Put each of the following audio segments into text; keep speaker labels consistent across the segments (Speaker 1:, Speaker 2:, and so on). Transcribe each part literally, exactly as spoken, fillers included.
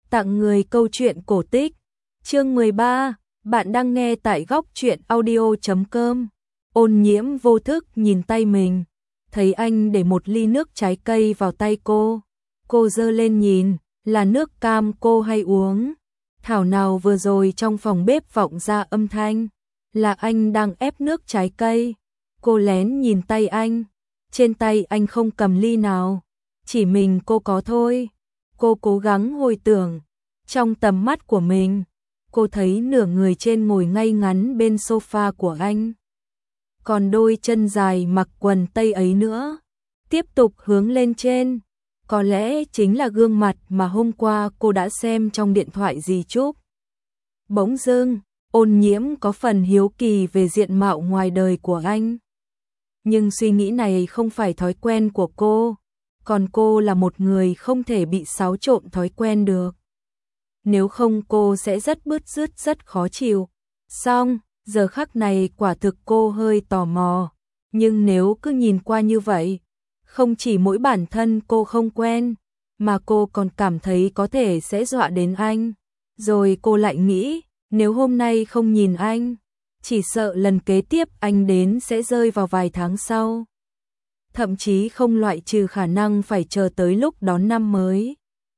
Speaker 1: Tặng người câu chuyện cổ tích. Chương mười ba, bạn đang nghe tại góc truyện audio chấm com. Ôn Nhiễm vô thức nhìn tay mình, thấy anh để một ly nước trái cây vào tay cô. Cô giơ lên nhìn, là nước cam cô hay uống. Thảo nào vừa rồi trong phòng bếp vọng ra âm thanh, là anh đang ép nước trái cây. Cô lén nhìn tay anh, trên tay anh không cầm ly nào, chỉ mình cô có thôi. Cô cố gắng hồi tưởng, trong tầm mắt của mình, cô thấy nửa người trên ngồi ngay ngắn bên sofa của anh. Còn đôi chân dài mặc quần tây ấy nữa, tiếp tục hướng lên trên, có lẽ chính là gương mặt mà hôm qua cô đã xem trong điện thoại dì Trúc. Bỗng dưng, Ôn Nhiễm có phần hiếu kỳ về diện mạo ngoài đời của anh. Nhưng suy nghĩ này không phải thói quen của cô, còn cô là một người không thể bị xáo trộn thói quen được. Nếu không cô sẽ rất bứt rứt, rất khó chịu. Xong, giờ khắc này quả thực cô hơi tò mò, nhưng nếu cứ nhìn qua như vậy, không chỉ mỗi bản thân cô không quen, mà cô còn cảm thấy có thể sẽ dọa đến anh. Rồi cô lại nghĩ, nếu hôm nay không nhìn anh, chỉ sợ lần kế tiếp anh đến sẽ rơi vào vài tháng sau. Thậm chí không loại trừ khả năng phải chờ tới lúc đón năm mới.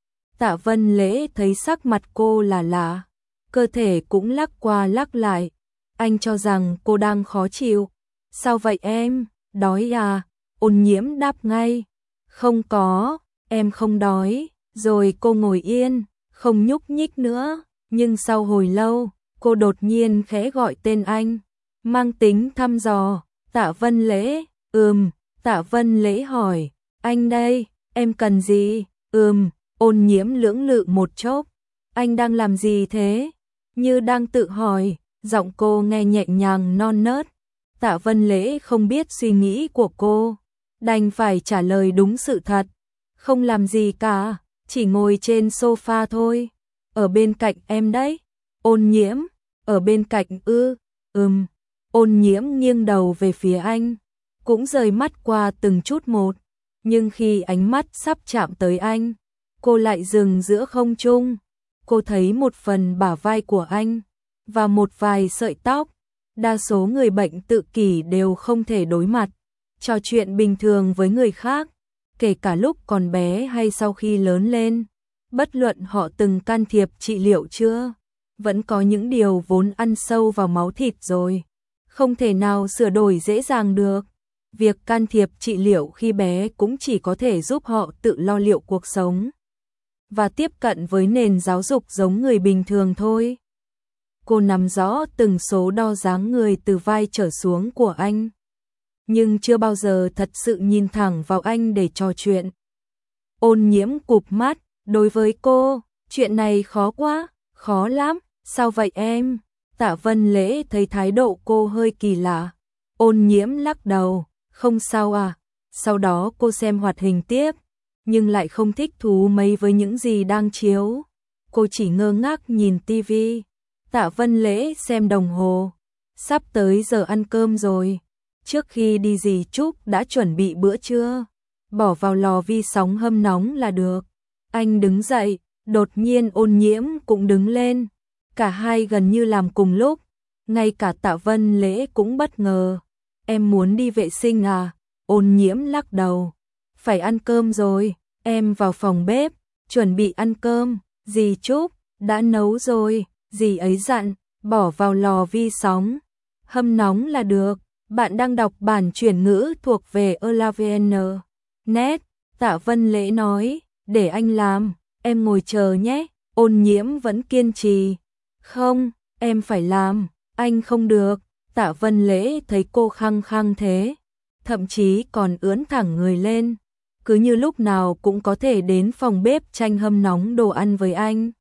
Speaker 1: Tạ Vân Lễ thấy sắc mặt cô là lạ, cơ thể cũng lắc qua lắc lại. Anh cho rằng cô đang khó chịu. Sao vậy em, đói à? Ôn Nhiễm đáp ngay. Không có, em không đói. Rồi cô ngồi yên, không nhúc nhích nữa. Nhưng sau hồi lâu, cô đột nhiên khẽ gọi tên anh, mang tính thăm dò. Tạ Vân Lễ. Ừm. Tạ Vân Lễ hỏi, anh đây, em cần gì? Ừm. Ôn Nhiễm lưỡng lự một chốc. Anh đang làm gì thế? Như đang tự hỏi, giọng cô nghe nhẹ nhàng non nớt. Tạ Vân Lễ không biết suy nghĩ của cô, đành phải trả lời đúng sự thật. Không làm gì cả, chỉ ngồi trên sofa thôi. Ở bên cạnh em đấy. Ôn Nhiễm, ở bên cạnh ư? Ừm. Ôn Nhiễm nghiêng đầu về phía anh, cũng rời mắt qua từng chút một. Nhưng khi ánh mắt sắp chạm tới anh, cô lại dừng giữa không trung. Cô thấy một phần bả vai của anh và một vài sợi tóc. Đa số người bệnh tự kỷ đều không thể đối mặt, trò chuyện bình thường với người khác, kể cả lúc còn bé hay sau khi lớn lên. Bất luận họ từng can thiệp trị liệu chưa, vẫn có những điều vốn ăn sâu vào máu thịt rồi, không thể nào sửa đổi dễ dàng được. Việc can thiệp trị liệu khi bé cũng chỉ có thể giúp họ tự lo liệu cuộc sống và tiếp cận với nền giáo dục giống người bình thường thôi. Cô nắm rõ từng số đo dáng người từ vai trở xuống của anh, nhưng chưa bao giờ thật sự nhìn thẳng vào anh để trò chuyện. Ôn Nhiễm cụp mắt, đối với cô, chuyện này khó quá, khó lắm. Sao vậy em? Tạ Vân Lễ thấy thái độ cô hơi kỳ lạ. Ôn Nhiễm lắc đầu, không sao à. Sau đó cô xem hoạt hình tiếp, nhưng lại không thích thú mấy với những gì đang chiếu. Cô chỉ ngơ ngác nhìn tivi. Tạ Vân Lễ xem đồng hồ, sắp tới giờ ăn cơm rồi. Trước khi đi dì Trúc đã chuẩn bị bữa trưa, bỏ vào lò vi sóng hâm nóng là được. Anh đứng dậy, đột nhiên Ôn Nhiễm cũng đứng lên. Cả hai gần như làm cùng lúc, ngay cả Tạ Vân Lễ cũng bất ngờ. Em muốn đi vệ sinh à? Ôn Nhiễm lắc đầu. Phải ăn cơm rồi, em vào phòng bếp, chuẩn bị ăn cơm. Dì Trúc đã nấu rồi, dì ấy dặn, bỏ vào lò vi sóng, hâm nóng là được. Bạn đang đọc bản chuyển ngữ thuộc về Elavn. Net. Tạ Vân Lễ nói, để anh làm, em ngồi chờ nhé. Ôn Nhiễm vẫn kiên trì. Không, em phải làm, anh không được. Tạ Vân Lễ thấy cô khăng khăng thế, thậm chí còn ưỡn thẳng người lên, cứ như lúc nào cũng có thể đến phòng bếp tranh hâm nóng đồ ăn với anh.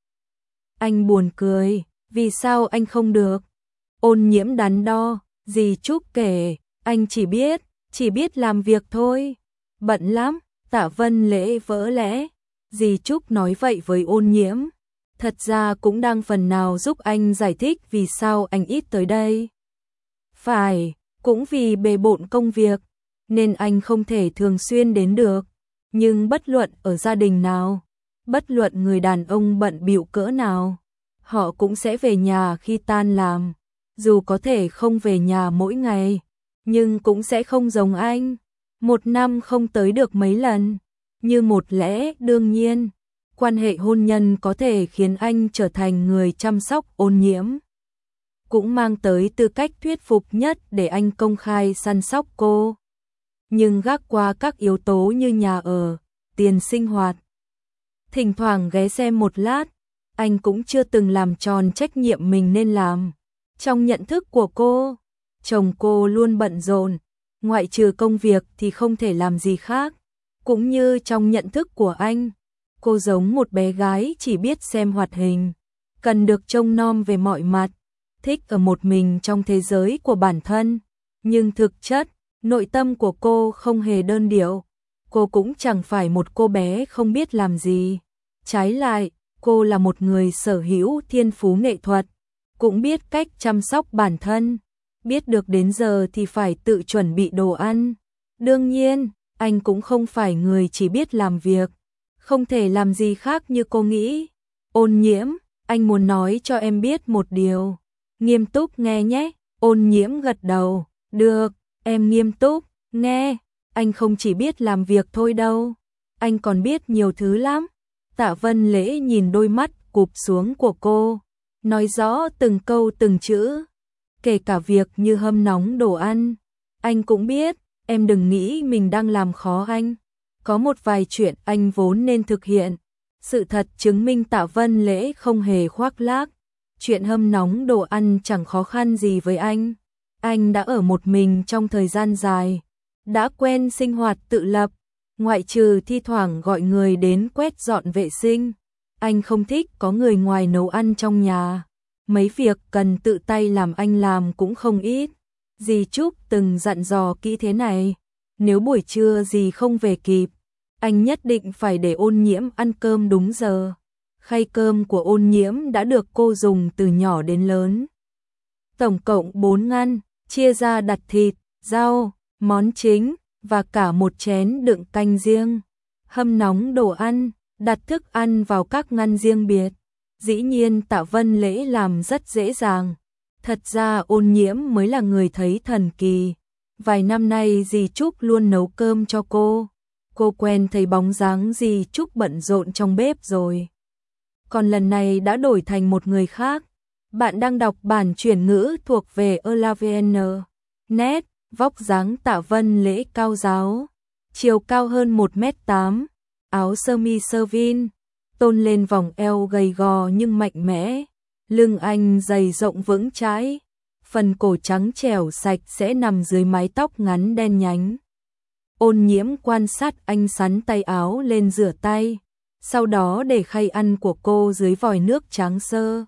Speaker 1: Anh buồn cười, vì sao anh không được? Ôn Nhiễm đắn đo, dì Trúc kể, anh chỉ biết, chỉ biết làm việc thôi. Bận lắm. Tạ Vân Lễ vỡ lẽ. Dì Trúc nói vậy với Ôn Nhiễm, thật ra cũng đang phần nào giúp anh giải thích vì sao anh ít tới đây. Phải, cũng vì bề bộn công việc, nên anh không thể thường xuyên đến được. Nhưng bất luận ở gia đình nào, Bất luận người đàn ông bận bịu cỡ nào, họ cũng sẽ về nhà khi tan làm. Dù có thể không về nhà mỗi ngày, nhưng cũng sẽ không giống anh. Một năm không tới được mấy lần, như một lẽ đương nhiên. Quan hệ hôn nhân có thể khiến anh trở thành người chăm sóc Ôn Nhiễm, cũng mang tới tư cách thuyết phục nhất để anh công khai săn sóc cô. Nhưng gác qua các yếu tố như nhà ở, tiền sinh hoạt, thỉnh thoảng ghé xem một lát, anh cũng chưa từng làm tròn trách nhiệm mình nên làm. Trong nhận thức của cô, chồng cô luôn bận rộn, ngoại trừ công việc thì không thể làm gì khác. Cũng như trong nhận thức của anh, cô giống một bé gái chỉ biết xem hoạt hình, cần được trông nom về mọi mặt, thích ở một mình trong thế giới của bản thân. Nhưng thực chất, nội tâm của cô không hề đơn điệu. Cô cũng chẳng phải một cô bé không biết làm gì. Trái lại, cô là một người sở hữu thiên phú nghệ thuật, cũng biết cách chăm sóc bản thân, biết được đến giờ thì phải tự chuẩn bị đồ ăn. Đương nhiên, anh cũng không phải người chỉ biết làm việc, không thể làm gì khác như cô nghĩ. Ôn Nhiễm, anh muốn nói cho em biết một điều. Nghiêm túc nghe nhé. Ôn Nhiễm gật đầu. Được, em nghiêm túc, nghe. Anh không chỉ biết làm việc thôi đâu, anh còn biết nhiều thứ lắm. Tạ Vân Lễ nhìn đôi mắt cụp xuống của cô, nói rõ từng câu từng chữ, kể cả việc như hâm nóng đồ ăn. Anh cũng biết, em đừng nghĩ mình đang làm khó anh. Có một vài chuyện anh vốn nên thực hiện. Sự thật chứng minh Tạ Vân Lễ không hề khoác lác. Chuyện hâm nóng đồ ăn chẳng khó khăn gì với anh. Anh đã ở một mình trong thời gian dài, đã quen sinh hoạt tự lập, ngoại trừ thi thoảng gọi người đến quét dọn vệ sinh. Anh không thích có người ngoài nấu ăn trong nhà. Mấy việc cần tự tay làm anh làm cũng không ít. Dì Trúc từng dặn dò kỹ thế này, nếu buổi trưa dì không về kịp, anh nhất định phải để Ôn Nhiễm ăn cơm đúng giờ. Khay cơm của Ôn Nhiễm đã được cô dùng từ nhỏ đến lớn. Tổng cộng bốn ngăn, chia ra đặt thịt, rau, món chính và cả một chén đựng canh riêng. Hâm nóng đồ ăn, đặt thức ăn vào các ngăn riêng biệt. Dĩ nhiên Tạ Vân Lễ làm rất dễ dàng. Thật ra Ôn Nhiễm mới là người thấy thần kỳ. Vài năm nay dì Trúc luôn nấu cơm cho cô. Cô quen thấy bóng dáng dì Trúc bận rộn trong bếp rồi. Còn lần này đã đổi thành một người khác. Bạn đang đọc bản chuyển ngữ thuộc về Elavn. Net, vóc dáng Tạ Vân Lễ cao ráo, chiều cao hơn một mét tám, áo sơ mi sơ vin, tôn lên vòng eo gầy gò nhưng mạnh mẽ, lưng anh dày rộng vững chãi, phần cổ trắng trẻo sạch sẽ nằm dưới mái tóc ngắn đen nhánh. Ôn Nhiễm quan sát anh sắn tay áo lên rửa tay, sau đó để khay ăn của cô dưới vòi nước trắng sơ.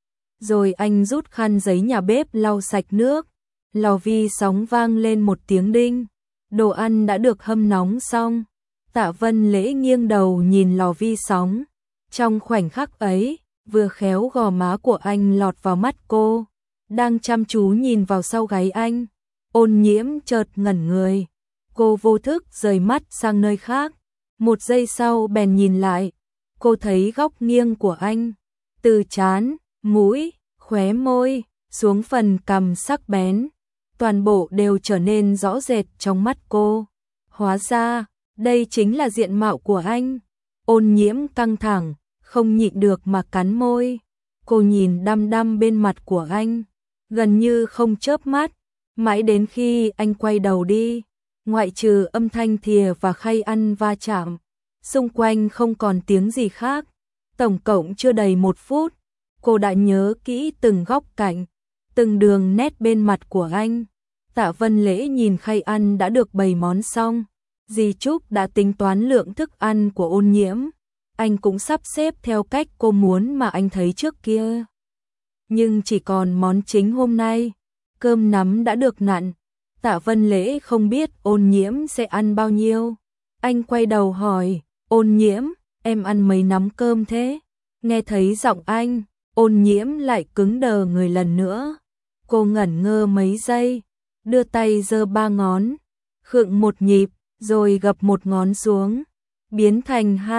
Speaker 1: Rồi anh rút khăn giấy nhà bếp lau sạch nước. Lò vi sóng vang lên một tiếng đinh. Đồ ăn đã được hâm nóng xong. Tạ Vân Lễ nghiêng đầu nhìn lò vi sóng. Trong khoảnh khắc ấy, vừa khéo gò má của anh lọt vào mắt cô, đang chăm chú nhìn vào sau gáy anh. Ôn Nhiễm chợt ngẩn người. Cô vô thức rời mắt sang nơi khác. Một giây sau bèn nhìn lại. Cô thấy góc nghiêng của anh. Từ trán, mũi, khóe môi, xuống phần cằm sắc bén. Toàn bộ đều trở nên rõ rệt trong mắt cô. Hóa ra, đây chính là diện mạo của anh. Ôn Nhiễm căng thẳng, không nhịn được mà cắn môi. Cô nhìn đăm đăm bên mặt của anh, gần như không chớp mắt, mãi đến khi anh quay đầu đi. Ngoại trừ âm thanh thìa và khay ăn va chạm, xung quanh không còn tiếng gì khác. Tổng cộng chưa đầy một phút, cô đã nhớ kỹ từng góc cạnh, từng đường nét bên mặt của anh. Tạ Vân Lễ nhìn khay ăn đã được bày món xong. Dì Trúc đã tính toán lượng thức ăn của Ôn Nhiễm. Anh cũng sắp xếp theo cách cô muốn mà anh thấy trước kia. Nhưng chỉ còn món chính hôm nay. Cơm nắm đã được nặn. Tạ Vân Lễ không biết Ôn Nhiễm sẽ ăn bao nhiêu. Anh quay đầu hỏi, Ôn Nhiễm, em ăn mấy nắm cơm thế? Nghe thấy giọng anh, Ôn Nhiễm lại cứng đờ người lần nữa. Cô ngẩn ngơ mấy giây, đưa tay giơ ba ngón, khựng một nhịp, rồi gập một ngón xuống, biến thành hai,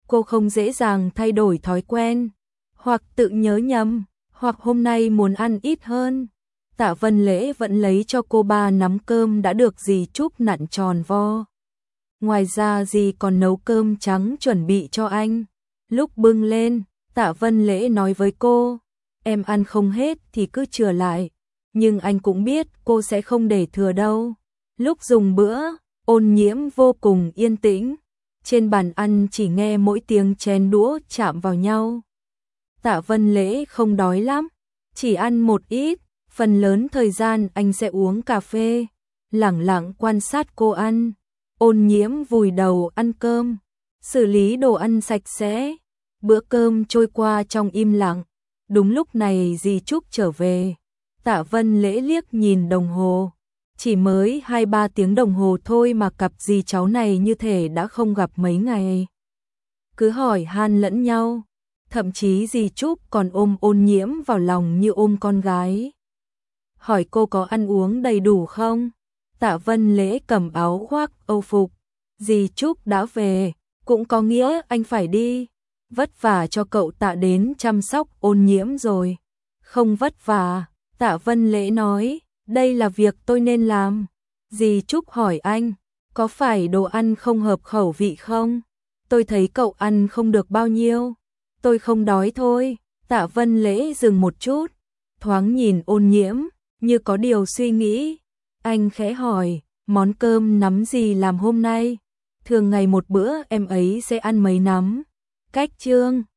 Speaker 1: cô không dễ dàng thay đổi thói quen, hoặc tự nhớ nhầm, hoặc hôm nay muốn ăn ít hơn. Tạ Vân Lễ vẫn lấy cho cô ba nắm cơm đã được dì Trúc nặn tròn vo. Ngoài ra dì còn nấu cơm trắng chuẩn bị cho anh. Lúc bưng lên, Tạ Vân Lễ nói với cô, em ăn không hết thì cứ chừa lại, nhưng anh cũng biết cô sẽ không để thừa đâu. Lúc dùng bữa, Ôn Nhiễm vô cùng yên tĩnh, trên bàn ăn chỉ nghe mỗi tiếng chén đũa chạm vào nhau. Tạ Vân Lễ không đói lắm, chỉ ăn một ít, phần lớn thời gian anh sẽ uống cà phê, lẳng lặng quan sát cô ăn. Ôn Nhiễm vùi đầu ăn cơm, xử lý đồ ăn sạch sẽ, bữa cơm trôi qua trong im lặng. Đúng lúc này dì Trúc trở về, Tạ Vân Lễ liếc nhìn đồng hồ, chỉ mới hai ba tiếng đồng hồ thôi mà cặp dì cháu này như thể đã không gặp mấy ngày. Cứ hỏi han lẫn nhau, thậm chí dì Trúc còn ôm Ôn Nhiễm vào lòng như ôm con gái. Hỏi cô có ăn uống đầy đủ không? Tạ Vân Lễ cầm áo khoác âu phục, dì Trúc đã về, cũng có nghĩa anh phải đi. Vất vả cho cậu Tạ đến chăm sóc Ôn Nhiễm rồi. Không vất vả, Tạ Vân Lễ nói, đây là việc tôi nên làm. Dì Trúc hỏi anh, có phải đồ ăn không hợp khẩu vị không? Tôi thấy cậu ăn không được bao nhiêu. Tôi không đói thôi. Tạ Vân Lễ dừng một chút, thoáng nhìn Ôn Nhiễm, như có điều suy nghĩ. Anh khẽ hỏi, món cơm nắm gì làm hôm nay? Thường ngày một bữa em ấy sẽ ăn mấy nắm? Cách chương